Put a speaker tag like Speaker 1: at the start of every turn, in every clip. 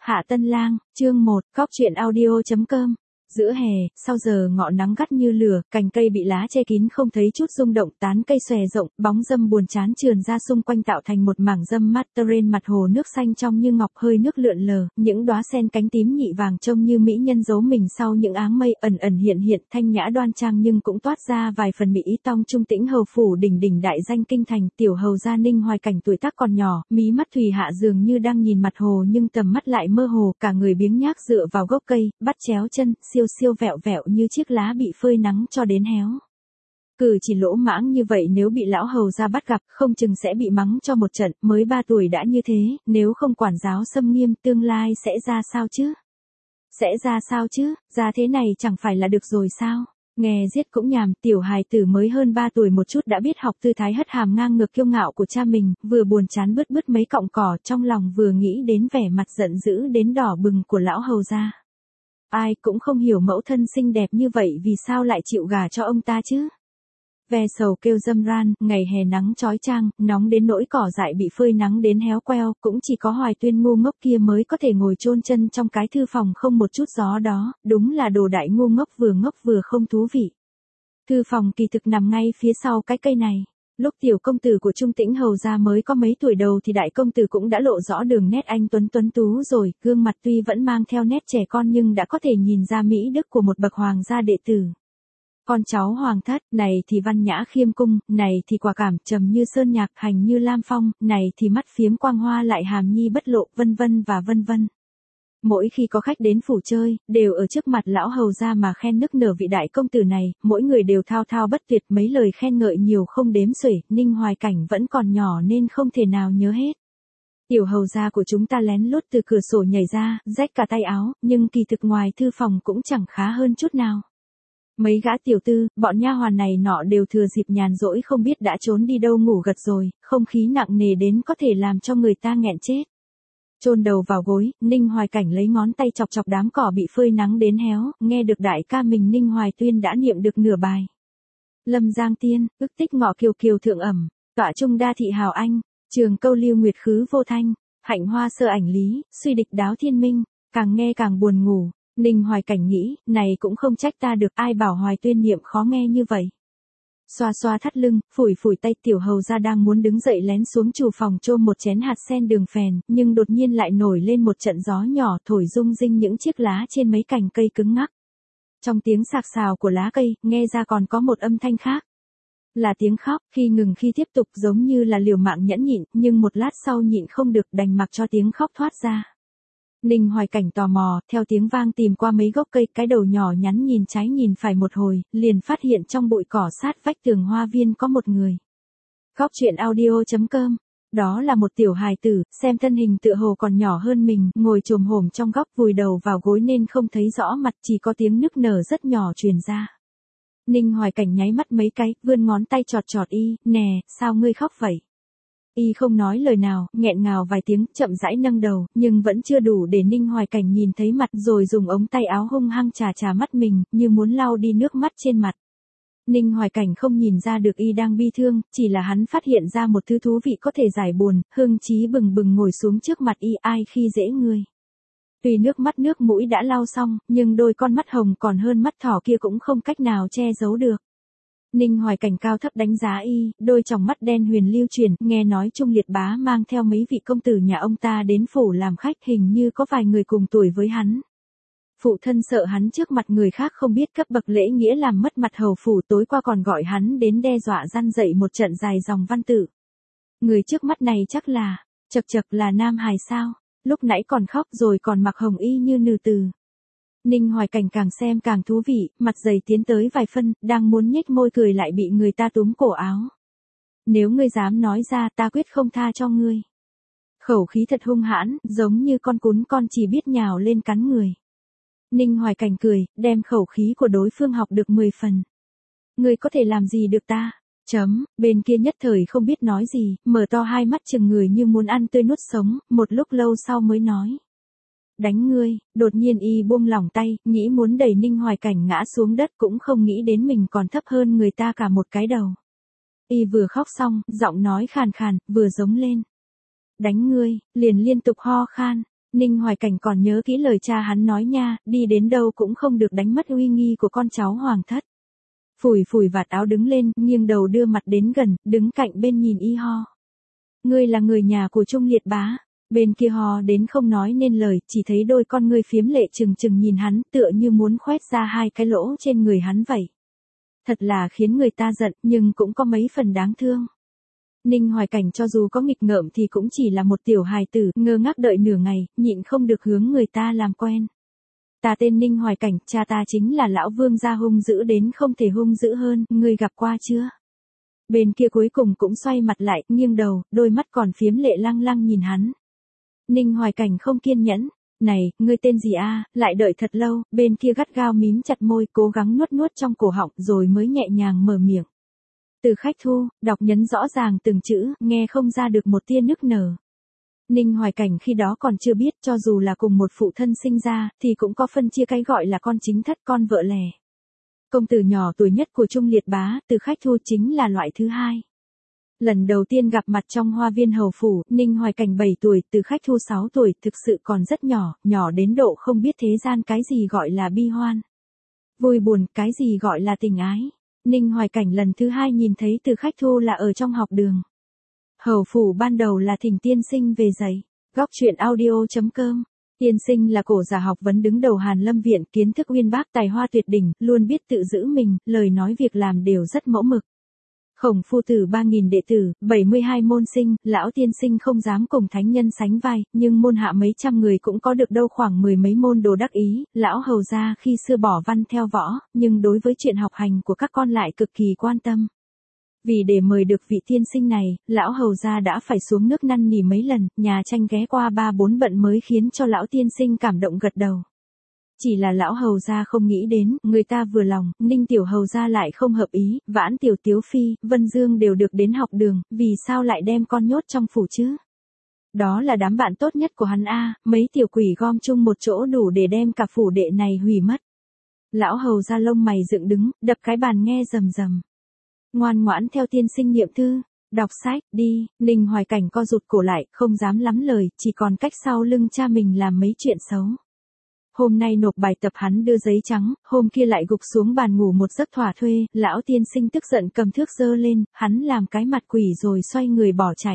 Speaker 1: Hạ Tân Lang, chương 1, cóc truyện audio.com. Giữa hè, sau giờ ngọ nắng gắt như lửa, cành cây bị lá che kín không thấy chút rung động, tán cây xòe rộng, bóng râm buồn chán trườn ra xung quanh tạo thành một mảng râm mát trên mặt hồ nước xanh trong như ngọc, hơi nước lượn lờ, những đóa sen cánh tím nhị vàng trông như mỹ nhân giấu mình sau những áng mây ẩn ẩn hiện hiện, thanh nhã đoan trang nhưng cũng toát ra vài phần mỹ tông trung tĩnh. Hầu phủ đỉnh đỉnh đại danh kinh thành, tiểu hầu gia Ninh Hoài Cảnh tuổi tác còn nhỏ, mí mắt thùy hạ dường như đang nhìn mặt hồ nhưng tầm mắt lại mơ hồ, cả người biếng nhác dựa vào gốc cây, bắt chéo chân, siêu siêu vẹo vẹo như chiếc lá bị phơi nắng cho đến héo. Cử chỉ lỗ mãng như vậy nếu bị lão hầu gia bắt gặp, không chừng sẽ bị mắng cho một trận, mới 3 tuổi đã như thế, nếu không quản giáo xâm nghiêm tương lai sẽ ra sao chứ? Sẽ ra sao chứ, ra thế này chẳng phải là được rồi sao? Nghe giết cũng nhàm, tiểu hài tử mới hơn 3 tuổi một chút đã biết học tư thái hất hàm ngang ngược kiêu ngạo của cha mình, vừa buồn chán bứt bứt mấy cọng cỏ trong lòng vừa nghĩ đến vẻ mặt giận dữ đến đỏ bừng của lão hầu gia. Ai cũng không hiểu mẫu thân xinh đẹp như vậy vì sao lại chịu gả cho ông ta chứ. Ve sầu kêu râm ran, ngày hè nắng chói chang, nóng đến nỗi cỏ dại bị phơi nắng đến héo queo, cũng chỉ có Hoài Tuyên ngu ngốc kia mới có thể ngồi chôn chân trong cái thư phòng không một chút gió đó, đúng là đồ đại ngu ngốc vừa không thú vị. Thư phòng kỳ thực nằm ngay phía sau cái cây này. Lúc tiểu công tử của Trung Tĩnh hầu gia mới có mấy tuổi đầu thì đại công tử cũng đã lộ rõ đường nét anh tuấn tú rồi, gương mặt tuy vẫn mang theo nét trẻ con nhưng đã có thể nhìn ra mỹ đức của một bậc hoàng gia đệ tử. Con cháu hoàng thất, này thì văn nhã khiêm cung, này thì quả cảm trầm như sơn nhạc, hành như lam phong, này thì mắt phiếm quang hoa lại hàm nhi bất lộ, vân vân và vân vân. Mỗi khi có khách đến phủ chơi, đều ở trước mặt lão hầu gia mà khen nức nở vị đại công tử này, mỗi người đều thao thao bất tuyệt, mấy lời khen ngợi nhiều không đếm xuể. Ninh Hoài Cảnh vẫn còn nhỏ nên không thể nào nhớ hết. Tiểu hầu gia của chúng ta lén lút từ cửa sổ nhảy ra, rách cả tay áo, nhưng kỳ thực ngoài thư phòng cũng chẳng khá hơn chút nào. Mấy gã tiểu tư, bọn nha hoàn này nọ đều thừa dịp nhàn rỗi không biết đã trốn đi đâu ngủ gật rồi, không khí nặng nề đến có thể làm cho người ta nghẹn chết. Chôn đầu vào gối, Ninh Hoài Cảnh lấy ngón tay chọc chọc đám cỏ bị phơi nắng đến héo, nghe được đại ca mình Ninh Hoài Tuyên đã niệm được nửa bài. Lâm Giang Tiên, ức tích ngọ kiều kiều thượng ẩm, tọa trung đa thị hào anh, trường câu lưu nguyệt khứ vô thanh, hạnh hoa sơ ảnh lý, suy địch đáo thiên minh, càng nghe càng buồn ngủ. Ninh Hoài Cảnh nghĩ, này cũng không trách ta được, ai bảo Hoài Tuyên niệm khó nghe như vậy. Xoa xoa thắt lưng, phủi phủi tay, tiểu hầu gia đang muốn đứng dậy lén xuống chủ phòng chôm một chén hạt sen đường phèn, nhưng đột nhiên lại nổi lên một trận gió nhỏ thổi rung rinh những chiếc lá trên mấy cành cây cứng ngắc. Trong tiếng sạc sào của lá cây, nghe ra còn có một âm thanh khác. Là tiếng khóc, khi ngừng khi tiếp tục, giống như là liều mạng nhẫn nhịn, nhưng một lát sau nhịn không được đành mặc cho tiếng khóc thoát ra. Ninh Hoài Cảnh tò mò, theo tiếng vang tìm qua mấy gốc cây, cái đầu nhỏ nhắn nhìn trái nhìn phải một hồi, liền phát hiện trong bụi cỏ sát vách tường hoa viên có một người. cóc truyện audio.com. Đó là một tiểu hài tử, xem thân hình tựa hồ còn nhỏ hơn mình, ngồi chồm hổm trong góc vùi đầu vào gối nên không thấy rõ mặt, chỉ có tiếng nức nở rất nhỏ truyền ra. Ninh Hoài Cảnh nháy mắt mấy cái, vươn ngón tay chọt chọt y, nè, sao ngươi khóc vậy? Y không nói lời nào, nghẹn ngào vài tiếng, chậm rãi nâng đầu, nhưng vẫn chưa đủ để Ninh Hoài Cảnh nhìn thấy mặt, rồi dùng ống tay áo hung hăng chà mắt mình, như muốn lau đi nước mắt trên mặt. Ninh Hoài Cảnh không nhìn ra được y đang bi thương, chỉ là hắn phát hiện ra một thứ thú vị có thể giải buồn, hưng chí bừng bừng ngồi xuống trước mặt y, ai khi dễ ngươi. Tuy nước mắt nước mũi đã lau xong, nhưng đôi con mắt hồng còn hơn mắt thỏ kia cũng không cách nào che giấu được. Ninh Hoài Cảnh cao thấp đánh giá y, đôi tròng mắt đen huyền lưu chuyển, nghe nói Trung Liệt Bá mang theo mấy vị công tử nhà ông ta đến phủ làm khách, hình như có vài người cùng tuổi với hắn. Phụ thân sợ hắn trước mặt người khác không biết cấp bậc lễ nghĩa làm mất mặt hầu phủ, tối qua còn gọi hắn đến đe dọa răn dậy một trận dài dòng văn tự. Người trước mắt này chắc là, chậc là nam hài sao, lúc nãy còn khóc rồi còn mặc hồng y như nữ tử. Ninh Hoài Cảnh càng xem càng thú vị, mặt dày tiến tới vài phân, đang muốn nhếch môi cười lại bị người ta túm cổ áo. Nếu ngươi dám nói ra ta quyết không tha cho ngươi. Khẩu khí thật hung hãn, giống như con cún con chỉ biết nhào lên cắn người. Ninh Hoài Cảnh cười, đem khẩu khí của đối phương học được 10 phần. Ngươi có thể làm gì được ta? Bên kia nhất thời không biết nói gì, mở to hai mắt chừng người như muốn ăn tươi nuốt sống, một lúc lâu sau mới nói. Đánh ngươi, đột nhiên y buông lỏng tay, nghĩ muốn đẩy Ninh Hoài Cảnh ngã xuống đất, cũng không nghĩ đến mình còn thấp hơn người ta cả một cái đầu. Y vừa khóc xong, giọng nói khàn khàn, vừa giống lên. Đánh ngươi, liền liên tục ho khan. Ninh Hoài Cảnh còn nhớ kỹ lời cha hắn nói nha, đi đến đâu cũng không được đánh mất uy nghi của con cháu hoàng thất. Phủi phủi vạt áo đứng lên, nghiêng đầu đưa mặt đến gần, đứng cạnh bên nhìn y ho. Ngươi là người nhà của Trung Liệt Bá. Bên kia ho đến không nói nên lời, chỉ thấy đôi con ngươi phiếm lệ trừng trừng nhìn hắn, tựa như muốn khoét ra hai cái lỗ trên người hắn vậy. Thật là khiến người ta giận, nhưng cũng có mấy phần đáng thương. Ninh Hoài Cảnh cho dù có nghịch ngợm thì cũng chỉ là một tiểu hài tử, ngơ ngác đợi nửa ngày, nhịn không được hướng người ta làm quen. Ta tên Ninh Hoài Cảnh, cha ta chính là lão vương gia hung dữ đến không thể hung dữ hơn, ngươi gặp qua chưa? Bên kia cuối cùng cũng xoay mặt lại, nghiêng đầu, đôi mắt còn phiếm lệ lăng lăng nhìn hắn. Ninh Hoài Cảnh không kiên nhẫn. Này, ngươi tên gì a? Lại đợi thật lâu, bên kia gắt gao mím chặt môi, cố gắng nuốt nuốt trong cổ họng rồi mới nhẹ nhàng mở miệng. Từ Khách Thu, đọc nhấn rõ ràng từng chữ, nghe không ra được một tia nức nở. Ninh Hoài Cảnh khi đó còn chưa biết, cho dù là cùng một phụ thân sinh ra, thì cũng có phân chia cái gọi là con chính thất con vợ lẻ. Công tử nhỏ tuổi nhất của Trung Liệt Bá, Từ Khách Thu chính là loại thứ hai. Lần đầu tiên gặp mặt trong hoa viên hầu phủ, Ninh Hoài Cảnh 7 tuổi, Từ Khách Thu 6 tuổi, thực sự còn rất nhỏ, nhỏ đến độ không biết thế gian cái gì gọi là bi hoan. Vui buồn, cái gì gọi là tình ái. Ninh Hoài Cảnh lần thứ hai nhìn thấy Từ Khách Thu là ở trong học đường. Hầu phủ ban đầu là thỉnh tiên sinh về dạy. Góc truyện audio.com. Tiên sinh là cổ giả học vấn đứng đầu Hàn Lâm Viện, kiến thức uyên bác, tài hoa tuyệt đỉnh, luôn biết tự giữ mình, lời nói việc làm đều rất mẫu mực. Khổng phu tử 3.000 đệ tử, 72 môn sinh, lão tiên sinh không dám cùng thánh nhân sánh vai, nhưng môn hạ mấy trăm người cũng có được đâu khoảng mười mấy môn đồ đắc ý, lão hầu gia khi xưa bỏ văn theo võ, nhưng đối với chuyện học hành của các con lại cực kỳ quan tâm. Vì để mời được vị tiên sinh này, lão hầu gia đã phải xuống nước năn nỉ mấy lần, nhà tranh ghé qua 3-4 bận mới khiến cho lão tiên sinh cảm động gật đầu. Chỉ là lão hầu gia không nghĩ đến, người ta vừa lòng, Ninh tiểu hầu gia lại không hợp ý, Vãn tiểu tiếu phi, Vân Dương đều được đến học đường, vì sao lại đem con nhốt trong phủ chứ? Đó là đám bạn tốt nhất của hắn a, mấy tiểu quỷ gom chung một chỗ đủ để đem cả phủ đệ này hủy mất. Lão hầu gia lông mày dựng đứng, đập cái bàn nghe rầm rầm. Ngoan ngoãn theo tiên sinh niệm thư, đọc sách, đi. Ninh Hoài Cảnh co rụt cổ lại, không dám lắm lời, chỉ còn cách sau lưng cha mình làm mấy chuyện xấu. Hôm nay nộp bài tập hắn đưa giấy trắng, hôm kia lại gục xuống bàn ngủ một giấc thỏa thuê, lão tiên sinh tức giận cầm thước giơ lên, hắn làm cái mặt quỷ rồi xoay người bỏ chạy.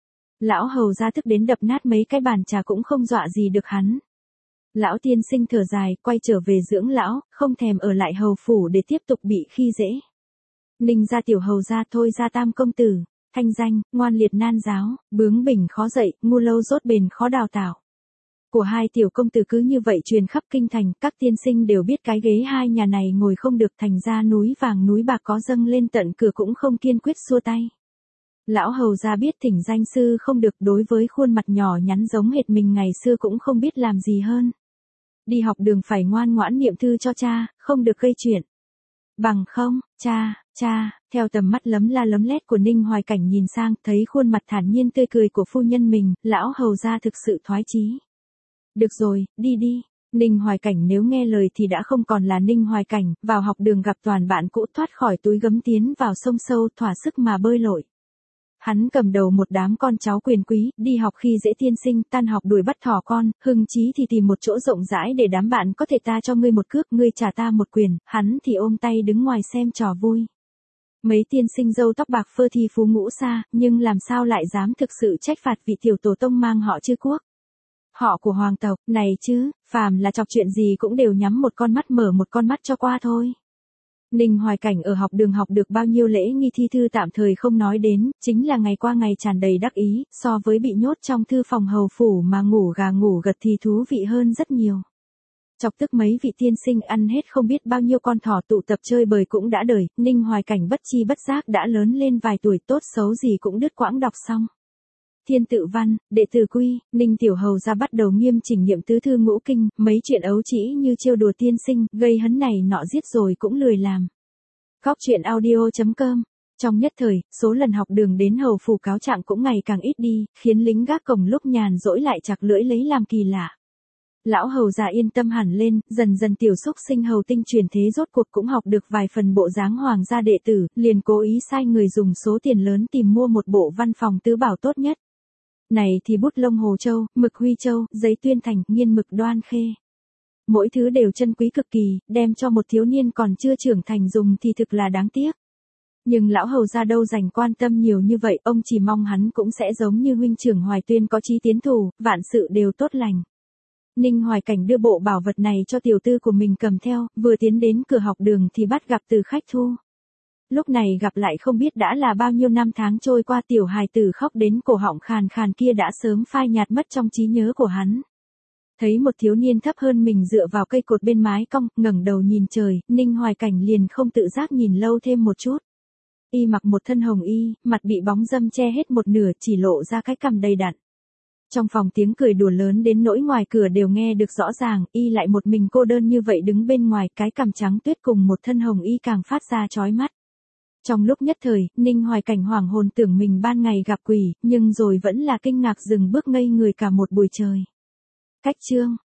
Speaker 1: Lão hầu ra tức đến đập nát mấy cái bàn trà cũng không dọa gì được hắn. Lão tiên sinh thở dài, quay trở về dưỡng lão, không thèm ở lại hầu phủ để tiếp tục bị khi dễ. Ninh gia tiểu hầu gia thôi ra tam công tử, thanh danh, ngoan liệt nan giáo, bướng bỉnh khó dạy, ngu lâu dốt bền khó đào tạo. Của hai tiểu công tử cứ như vậy truyền khắp kinh thành, các tiên sinh đều biết cái ghế hai nhà này ngồi không được, thành ra núi vàng núi bạc có dâng lên tận cửa cũng không kiên quyết xua tay. Lão hầu gia biết thỉnh danh sư không được, đối với khuôn mặt nhỏ nhắn giống hệt mình ngày xưa cũng không biết làm gì hơn. Đi học đường phải ngoan ngoãn niệm thư cho cha, không được gây chuyện. Bằng không, cha, theo tầm mắt lấm la lấm lét của Ninh Hoài Cảnh nhìn sang, thấy khuôn mặt thản nhiên tươi cười của phu nhân mình, lão hầu gia thực sự thoái chí. Được rồi, đi đi. Ninh Hoài Cảnh nếu nghe lời thì đã không còn là Ninh Hoài Cảnh, vào học đường gặp toàn bạn cũ, thoát khỏi túi gấm tiến vào sông sâu, thỏa sức mà bơi lội. Hắn cầm đầu một đám con cháu quyền quý, đi học khi dễ tiên sinh, tan học đuổi bắt thỏ con, hưng chí thì tìm một chỗ rộng rãi để đám bạn có thể ta cho ngươi một cước, ngươi trả ta một quyền, hắn thì ôm tay đứng ngoài xem trò vui. Mấy tiên sinh râu tóc bạc phơ thì phú ngũ xa, nhưng làm sao lại dám thực sự trách phạt vị tiểu tổ tông mang họ Chư Quốc. Họ của hoàng tộc, này chứ, phàm là chọc chuyện gì cũng đều nhắm một con mắt mở một con mắt cho qua thôi. Ninh Hoài Cảnh ở học đường học được bao nhiêu lễ nghi thi thư tạm thời không nói đến, chính là ngày qua ngày tràn đầy đắc ý, so với bị nhốt trong thư phòng hầu phủ mà ngủ gà ngủ gật thì thú vị hơn rất nhiều. Chọc tức mấy vị tiên sinh ăn hết không biết bao nhiêu con thỏ tụ tập chơi bời cũng đã đời, Ninh Hoài Cảnh bất chi bất giác đã lớn lên vài tuổi, tốt xấu gì cũng đứt quãng đọc xong. Thiên tự văn, đệ tử quy, Ninh tiểu hầu ra bắt đầu nghiêm chỉnh niệm tứ thư ngũ kinh, mấy chuyện ấu trĩ như trêu đùa tiên sinh, gây hấn này nọ giết rồi cũng lười làm. Góc truyện audio.com. Trong nhất thời, số lần học đường đến hầu phủ cáo trạng cũng ngày càng ít đi, khiến lính gác cổng lúc nhàn rỗi lại chặt lưỡi lấy làm kỳ lạ. Lão hầu già yên tâm hẳn lên, dần dần tiểu xúc sinh hầu tinh truyền thế rốt cuộc cũng học được vài phần bộ dáng hoàng gia đệ tử, liền cố ý sai người dùng số tiền lớn tìm mua một bộ văn phòng tứ bảo tốt nhất. Này thì bút lông Hồ Châu, mực Huy Châu, giấy Tuyên Thành, nghiên mực Đoan Khê. Mỗi thứ đều chân quý cực kỳ, đem cho một thiếu niên còn chưa trưởng thành dùng thì thực là đáng tiếc. Nhưng lão hầu ra đâu dành quan tâm nhiều như vậy, ông chỉ mong hắn cũng sẽ giống như huynh trưởng Hoài Tuyên có chí tiến thủ, vạn sự đều tốt lành. Ninh Hoài Cảnh đưa bộ bảo vật này cho tiểu tư của mình cầm theo, vừa tiến đến cửa học đường thì bắt gặp Từ Khách Thu. Lúc này gặp lại không biết đã là bao nhiêu năm tháng trôi qua, tiểu hài tử khóc đến cổ họng khàn khàn kia đã sớm phai nhạt mất trong trí nhớ của hắn. Thấy một thiếu niên thấp hơn mình dựa vào cây cột bên mái cong, ngẩng đầu nhìn trời, Ninh Hoài Cảnh liền không tự giác nhìn lâu thêm một chút. Y mặc một thân hồng y, mặt bị bóng râm che hết một nửa, chỉ lộ ra cái cằm đầy đặn. Trong phòng tiếng cười đùa lớn đến nỗi ngoài cửa đều nghe được rõ ràng, y lại một mình cô đơn như vậy đứng bên ngoài, cái cằm trắng tuyết cùng một thân hồng y càng phát ra chói mắt. Trong lúc nhất thời, Ninh Hoài Cảnh hoảng hồn tưởng mình ban ngày gặp quỷ, nhưng rồi vẫn là kinh ngạc dừng bước ngây người cả một buổi trời. Cách chương